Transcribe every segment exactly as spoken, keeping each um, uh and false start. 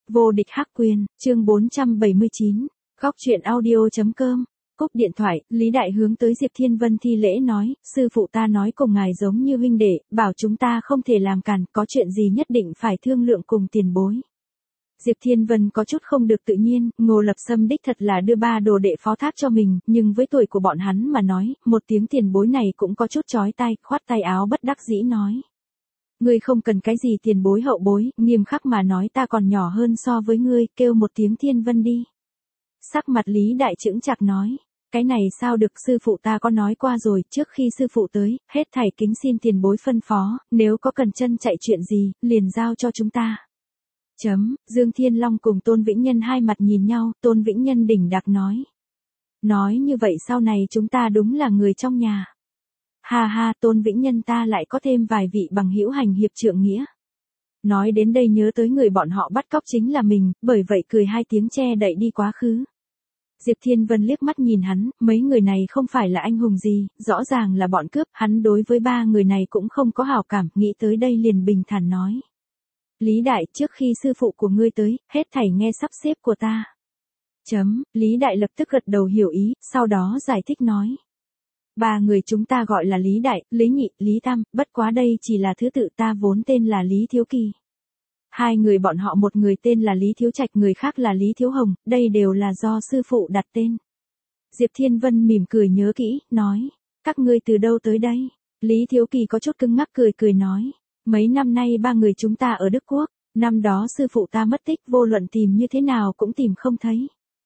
Vô địch hắc quyền, chương bốn trăm bảy mươi chín, góc truyện audio.com. Cúp điện thoại, Lý Đại hướng tới Diệp Thiên Vân thi lễ nói, sư phụ ta nói cùng ngài giống như huynh đệ, bảo chúng ta không thể làm cản, có chuyện gì nhất định phải thương lượng cùng tiền bối. Diệp Thiên Vân có chút không được tự nhiên, Ngô Lập Sâm đích thật là đưa ba đồ đệ phó thác cho mình, nhưng với tuổi của bọn hắn mà nói, một tiếng tiền bối này cũng có chút chói tai, khoát tay áo bất đắc dĩ nói. Ngươi không cần cái gì tiền bối hậu bối, nghiêm khắc mà nói ta còn nhỏ hơn so với ngươi, kêu một tiếng Thiên Vân đi. Sắc mặt Lý Đại chững chạc nói, cái này sao được, sư phụ ta có nói qua rồi, trước khi sư phụ tới, hết thảy kính xin tiền bối phân phó, nếu có cần chân chạy chuyện gì, liền giao cho chúng ta. Chấm, Dương Thiên Long cùng Tôn Vĩnh Nhân hai mặt nhìn nhau, Tôn Vĩnh Nhân đỉnh đặc nói. Nói như vậy sau này chúng ta đúng là người trong nhà. Ha ha, Tôn Vĩnh Nhân ta lại có thêm vài vị bằng hữu hành hiệp trượng nghĩa. Nói đến đây nhớ tới người bọn họ bắt cóc chính là mình, bởi vậy cười hai tiếng che đậy đi quá khứ. Diệp Thiên Vân liếc mắt nhìn hắn, mấy người này không phải là anh hùng gì, rõ ràng là bọn cướp, hắn đối với ba người này cũng không có hảo cảm, nghĩ tới đây liền bình thản nói. Lý Đại, trước khi sư phụ của ngươi tới, hết thảy nghe sắp xếp của ta. Chấm, Lý Đại lập tức gật đầu hiểu ý, sau đó giải thích nói. Ba người chúng ta gọi là Lý Đại, Lý Nhị, Lý Tam, bất quá đây chỉ là thứ tự, ta vốn tên là Lý Thiếu Kỳ. Hai người bọn họ, một người tên là Lý Thiếu Trạch, người khác là Lý Thiếu Hồng, đây đều là do sư phụ đặt tên. Diệp Thiên Vân mỉm cười nhớ kỹ, nói, các ngươi từ đâu tới đây? Lý Thiếu Kỳ có chút cứng ngắc cười cười nói, mấy năm nay ba người chúng ta ở Đức Quốc, năm đó sư phụ ta mất tích, vô luận tìm như thế nào cũng tìm không thấy.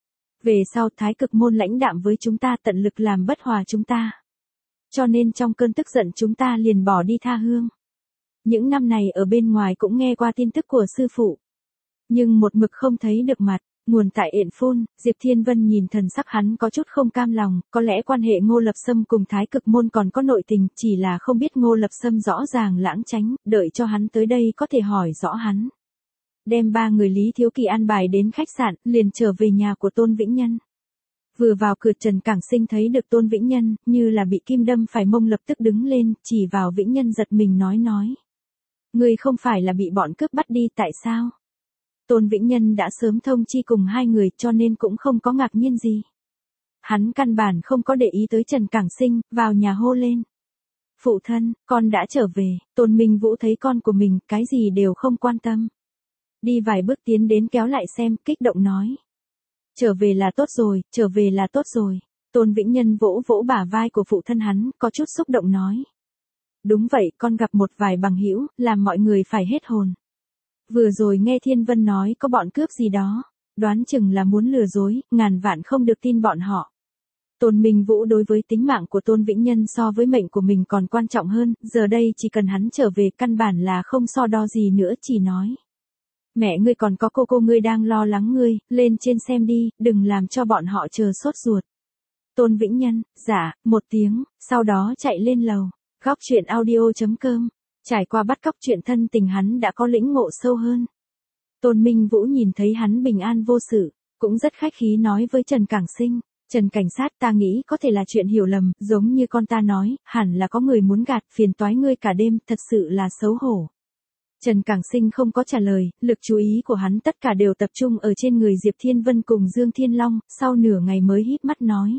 Về sau Thái Cực môn lãnh đạm với chúng ta, tận lực làm bất hòa chúng ta. Cho nên trong cơn tức giận chúng ta liền bỏ đi tha hương. Những năm này ở bên ngoài cũng nghe qua tin tức của sư phụ. Nhưng một mực không thấy được mặt, nguồn tại Yện Phun, Diệp Thiên Vân nhìn thần sắc hắn có chút không cam lòng, có lẽ quan hệ Ngô Lập Sâm cùng Thái Cực môn còn có nội tình, chỉ là không biết Ngô Lập Sâm rõ ràng lãng tránh, đợi cho hắn tới đây có thể hỏi rõ hắn. Đem ba người Lý Thiếu Kỳ an bài đến khách sạn, liền trở về nhà của Tôn Vĩnh Nhân. Vừa vào cửa Trần Cảng Sinh thấy được Tôn Vĩnh Nhân, như là bị kim đâm phải mông lập tức đứng lên, chỉ vào Vĩnh Nhân giật mình nói nói. Ngươi không phải là bị bọn cướp bắt đi tại sao? Tôn Vĩnh Nhân đã sớm thông chi cùng hai người cho nên cũng không có ngạc nhiên gì. Hắn căn bản không có để ý tới Trần Cảng Sinh, vào nhà hô lên. Phụ thân, con đã trở về, Tôn Minh Vũ thấy con của mình, cái gì đều không quan tâm. Đi vài bước tiến đến kéo lại xem, kích động nói. Trở về là tốt rồi, trở về là tốt rồi. Tôn Vĩnh Nhân vỗ vỗ bả vai của phụ thân hắn, có chút xúc động nói. Đúng vậy, con gặp một vài bằng hữu, làm mọi người phải hết hồn. Vừa rồi nghe Thiên Vân nói có bọn cướp gì đó, đoán chừng là muốn lừa dối, ngàn vạn không được tin bọn họ. Tôn Minh Vũ đối với tính mạng của Tôn Vĩnh Nhân so với mệnh của mình còn quan trọng hơn, giờ đây chỉ cần hắn trở về căn bản là không so đo gì nữa, chỉ nói. Mẹ ngươi còn có cô cô ngươi đang lo lắng ngươi, lên trên xem đi, đừng làm cho bọn họ chờ sốt ruột. Tôn Vĩnh Nhân, dạ, một tiếng, sau đó chạy lên lầu. Góc truyện audio.com, trải qua bắt cóc chuyện thân tình hắn đã có lĩnh ngộ sâu hơn. Tôn Minh Vũ nhìn thấy hắn bình an vô sự, cũng rất khách khí nói với Trần Cảng Sinh, Trần cảnh sát, ta nghĩ có thể là chuyện hiểu lầm, giống như con ta nói, hẳn là có người muốn gạt, phiền toái ngươi cả đêm, thật sự là xấu hổ. Trần Cảng Sinh không có trả lời, lực chú ý của hắn tất cả đều tập trung ở trên người Diệp Thiên Vân cùng Dương Thiên Long, sau nửa ngày mới híp mắt nói.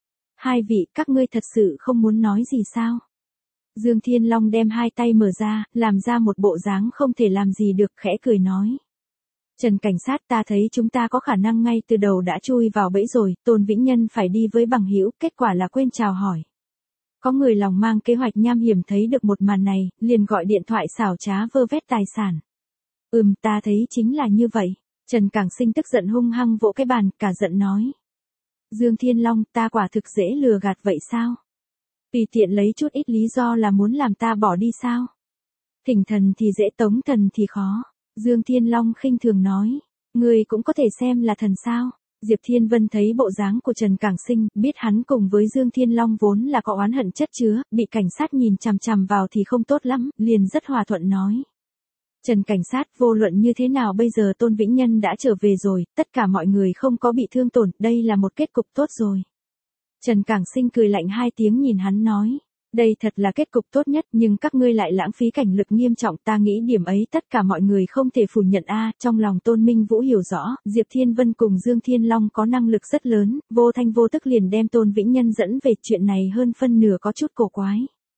Hai vị, các ngươi thật sự không muốn nói gì sao? Dương Thiên Long đem hai tay mở ra, làm ra một bộ dáng không thể làm gì được, khẽ cười nói. Trần cảnh sát, ta thấy chúng ta có khả năng ngay từ đầu đã chui vào bẫy rồi, Tôn Vĩnh Nhân phải đi với bằng hữu, kết quả là quên chào hỏi. Có người lòng mang kế hoạch nham hiểm thấy được một màn này, liền gọi điện thoại xảo trá vơ vét tài sản. Ừm, ta thấy chính là như vậy. Trần Cảng Sinh tức giận hung hăng vỗ cái bàn, cả giận nói. Dương Thiên Long, ta quả thực dễ lừa gạt vậy sao? Tùy tiện lấy chút ít lý do là muốn làm ta bỏ đi sao? Thỉnh thần thì dễ, tống thần thì khó. Dương Thiên Long khinh thường nói. Ngươi cũng có thể xem là thần sao? Diệp Thiên Vân thấy bộ dáng của Trần Cảng Sinh, biết hắn cùng với Dương Thiên Long vốn là có oán hận chất chứa, bị cảnh sát nhìn chằm chằm vào thì không tốt lắm, liền rất hòa thuận nói. Trần cảnh sát, vô luận như thế nào bây giờ Tôn Vĩnh Nhân đã trở về rồi, tất cả mọi người không có bị thương tổn, đây là một kết cục tốt rồi. Trần Cảng Sinh cười lạnh hai tiếng nhìn hắn nói. Đây thật là kết cục tốt nhất, nhưng các ngươi lại lãng phí cảnh lực nghiêm trọng, ta nghĩ điểm ấy tất cả mọi người không thể phủ nhận a. Trong lòng Tôn Minh Vũ hiểu rõ, Diệp Thiên Vân cùng Dương Thiên Long có năng lực rất lớn, vô thanh vô tức liền đem Tôn Vĩnh Nhân dẫn về, chuyện này hơn phân nửa có chút cổ quái.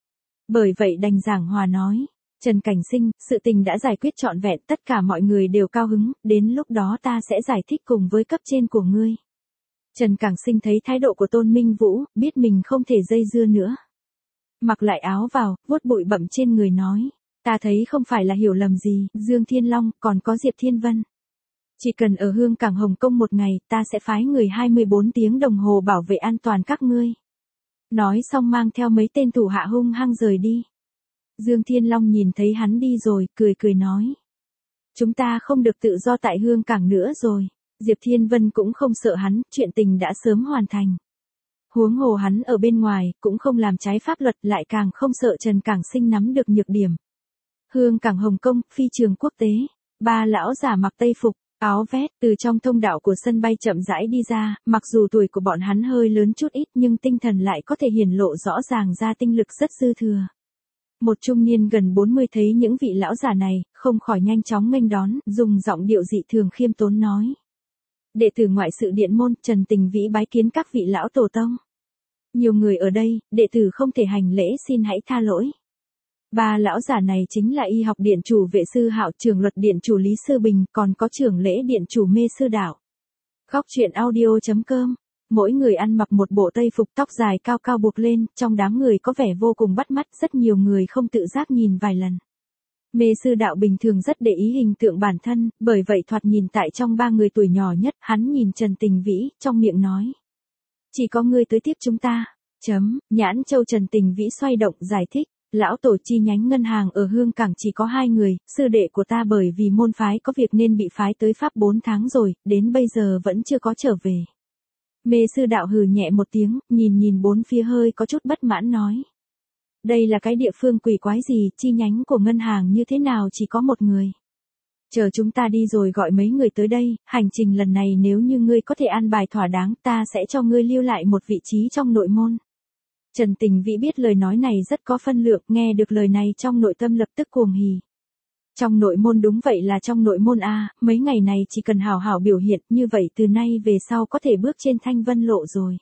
Bởi vậy đành giảng hòa nói, Trần Cảnh Sinh, sự tình đã giải quyết trọn vẹn, tất cả mọi người đều cao hứng, đến lúc đó ta sẽ giải thích cùng với cấp trên của ngươi. Trần Cảnh Sinh thấy thái độ của Tôn Minh Vũ, biết mình không thể dây dưa nữa. Mặc lại áo vào, vuốt bụi bặm trên người nói, ta thấy không phải là hiểu lầm gì, Dương Thiên Long, còn có Diệp Thiên Vân. Chỉ cần ở Hương Cảng Hồng Kông một ngày, ta sẽ phái người hai mươi bốn tiếng đồng hồ bảo vệ an toàn các ngươi. Nói xong mang theo mấy tên thủ hạ hung hăng rời đi. Dương Thiên Long nhìn thấy hắn đi rồi, cười cười nói. Chúng ta không được tự do tại Hương Cảng nữa rồi. Diệp Thiên Vân cũng không sợ hắn, chuyện tình đã sớm hoàn thành. Huống hồ hắn ở bên ngoài, cũng không làm trái pháp luật, lại càng không sợ Trần Cảnh Sinh nắm được nhược điểm. Hương Cảng Hồng Kông, phi trường quốc tế. Ba lão giả mặc tây phục, áo vest, từ trong thông đạo của sân bay chậm rãi đi ra, mặc dù tuổi của bọn hắn hơi lớn chút ít nhưng tinh thần lại có thể hiển lộ rõ ràng ra tinh lực rất dư thừa. Một trung niên gần bốn mươi thấy những vị lão giả này, không khỏi nhanh chóng nghênh đón, dùng giọng điệu dị thường khiêm tốn nói. Đệ tử ngoại sự điện môn, Trần Tình Vĩ bái kiến các vị lão tổ tông. Nhiều người ở đây, đệ tử không thể hành lễ, xin hãy tha lỗi. Ba lão giả này chính là y học điện chủ Vệ Sư Hạo, trưởng luật điện chủ Lý Sư Bình, còn có trưởng lễ điện chủ Mê Sư Đạo. Góc truyện audio chấm com. Mỗi người ăn mặc một bộ tây phục, tóc dài cao cao buộc lên, trong đám người có vẻ vô cùng bắt mắt, rất nhiều người không tự giác nhìn vài lần. Mê Sư Đạo bình thường rất để ý hình tượng bản thân, bởi vậy thoạt nhìn tại trong ba người tuổi nhỏ nhất, hắn nhìn Trần Tình Vĩ, trong miệng nói. Chỉ có ngươi tới tiếp chúng ta. Chấm, nhãn châu Trần Tình Vĩ xoay động, giải thích. Lão tổ chi nhánh ngân hàng ở Hương Cảng chỉ có hai người, sư đệ của ta bởi vì môn phái có việc nên bị phái tới Pháp bốn tháng rồi, đến bây giờ vẫn chưa có trở về. Mê Sư Đạo hừ nhẹ một tiếng, nhìn nhìn bốn phía hơi có chút bất mãn nói. Đây là cái địa phương quỷ quái gì, chi nhánh của ngân hàng như thế nào chỉ có một người. Chờ chúng ta đi rồi gọi mấy người tới đây, hành trình lần này nếu như ngươi có thể an bài thỏa đáng, ta sẽ cho ngươi lưu lại một vị trí trong nội môn. Trần Tình Vĩ biết lời nói này rất có phân lượng, nghe được lời này trong nội tâm lập tức cuồng hỉ. Trong nội môn, đúng vậy là trong nội môn a, mấy ngày này chỉ cần hào hảo biểu hiện, như vậy từ nay về sau có thể bước trên thanh vân lộ rồi.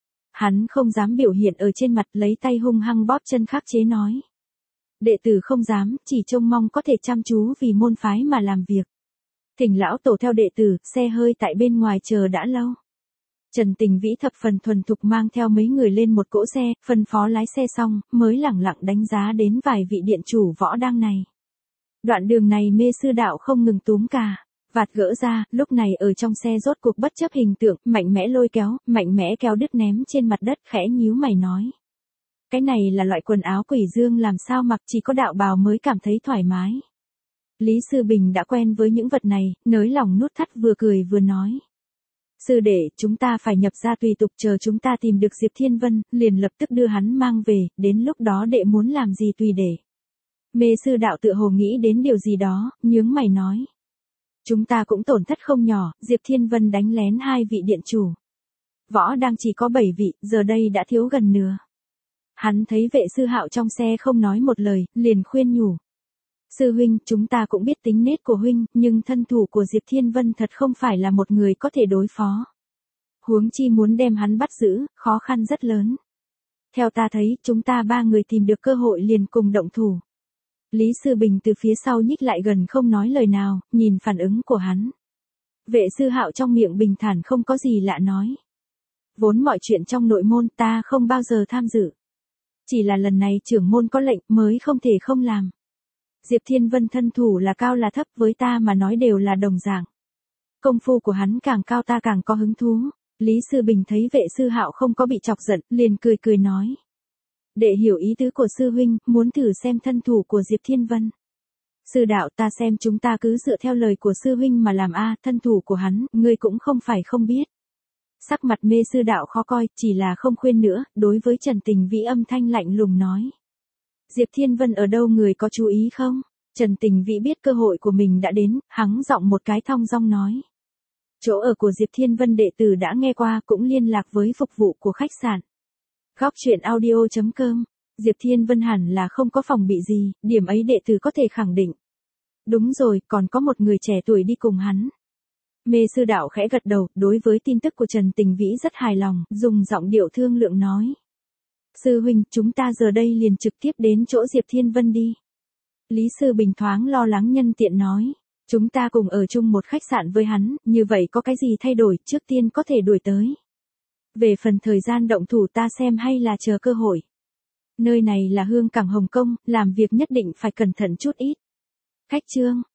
Hắn không dám biểu hiện ở trên mặt, lấy tay hung hăng bóp chân khắc chế nói. Đệ tử không dám, chỉ trông mong có thể chăm chú vì môn phái mà làm việc. Thỉnh lão tổ theo đệ tử, xe hơi tại bên ngoài chờ đã lâu. Trần Tình Vĩ thập phần thuần thục mang theo mấy người lên một cỗ xe, phân phó lái xe xong, mới lẳng lặng đánh giá đến vài vị điện chủ võ đang này. Đoạn đường này Mê Sư Đạo không ngừng túm cà, vạt gỡ ra, lúc này ở trong xe rốt cuộc bất chấp hình tượng, mạnh mẽ lôi kéo, mạnh mẽ kéo đứt ném trên mặt đất, khẽ nhíu mày nói. Cái này là loại quần áo quỷ dương, làm sao mặc chỉ có đạo bào mới cảm thấy thoải mái. Lý Sư Bình đã quen với những vật này, nới lòng nút thắt, vừa cười vừa nói. Sư đệ, chúng ta phải nhập ra tùy tục, chờ chúng ta tìm được Diệp Thiên Vân, liền lập tức đưa hắn mang về, đến lúc đó đệ muốn làm gì tùy để. Mê Sư Đạo tự hồ nghĩ đến điều gì đó, nhướng mày nói. Chúng ta cũng tổn thất không nhỏ, Diệp Thiên Vân đánh lén hai vị điện chủ. Võ đang chỉ có bảy vị, giờ đây đã thiếu gần nửa. Hắn thấy Vệ Sư Hạo trong xe không nói một lời, liền khuyên nhủ. Sư huynh, chúng ta cũng biết tính nết của huynh, nhưng thân thủ của Diệp Thiên Vân thật không phải là một người có thể đối phó. Huống chi muốn đem hắn bắt giữ, khó khăn rất lớn. Theo ta thấy, chúng ta ba người tìm được cơ hội liền cùng động thủ. Lý Sư Bình từ phía sau nhích lại gần không nói lời nào, nhìn phản ứng của hắn. Vệ Sư Hạo trong miệng bình thản không có gì lạ nói. Vốn mọi chuyện trong nội môn ta không bao giờ tham dự. Chỉ là lần này trưởng môn có lệnh mới không thể không làm. Diệp Thiên Vân thân thủ là cao là thấp với ta mà nói đều là đồng dạng. Công phu của hắn càng cao ta càng có hứng thú. Lý Sư Bình thấy Vệ Sư Hạo không có bị chọc giận, liền cười cười nói. Đệ hiểu ý tứ của sư huynh, muốn thử xem thân thủ của Diệp Thiên Vân. Sư đạo, ta xem chúng ta cứ dựa theo lời của sư huynh mà làm a, thân thủ của hắn, ngươi cũng không phải không biết. Sắc mặt Mê Sư Đạo khó coi, chỉ là không khuyên nữa, đối với Trần Tình Vĩ âm thanh lạnh lùng nói. Diệp Thiên Vân ở đâu, người có chú ý không? Trần Tình Vĩ biết cơ hội của mình đã đến, hắng giọng một cái thong dong nói. Chỗ ở của Diệp Thiên Vân đệ tử đã nghe qua, cũng liên lạc với phục vụ của khách sạn. Góc truyện audio chấm com Diệp Thiên Vân hẳn là không có phòng bị gì, điểm ấy đệ tử có thể khẳng định. Đúng rồi, còn có một người trẻ tuổi đi cùng hắn. Mê sư đạo khẽ gật đầu, đối với tin tức của Trần Tình Vĩ rất hài lòng, dùng giọng điệu thương lượng nói. Sư huynh, chúng ta giờ đây liền trực tiếp đến chỗ Diệp Thiên Vân đi. Lý Sư Bình thoáng lo lắng nhân tiện nói. Chúng ta cùng ở chung một khách sạn với hắn, như vậy có cái gì thay đổi, trước tiên có thể đuổi tới. Về phần thời gian động thủ ta xem hay là chờ cơ hội. Nơi này là hương cảng Hồng Kông, làm việc nhất định phải cẩn thận chút ít. Khách trương,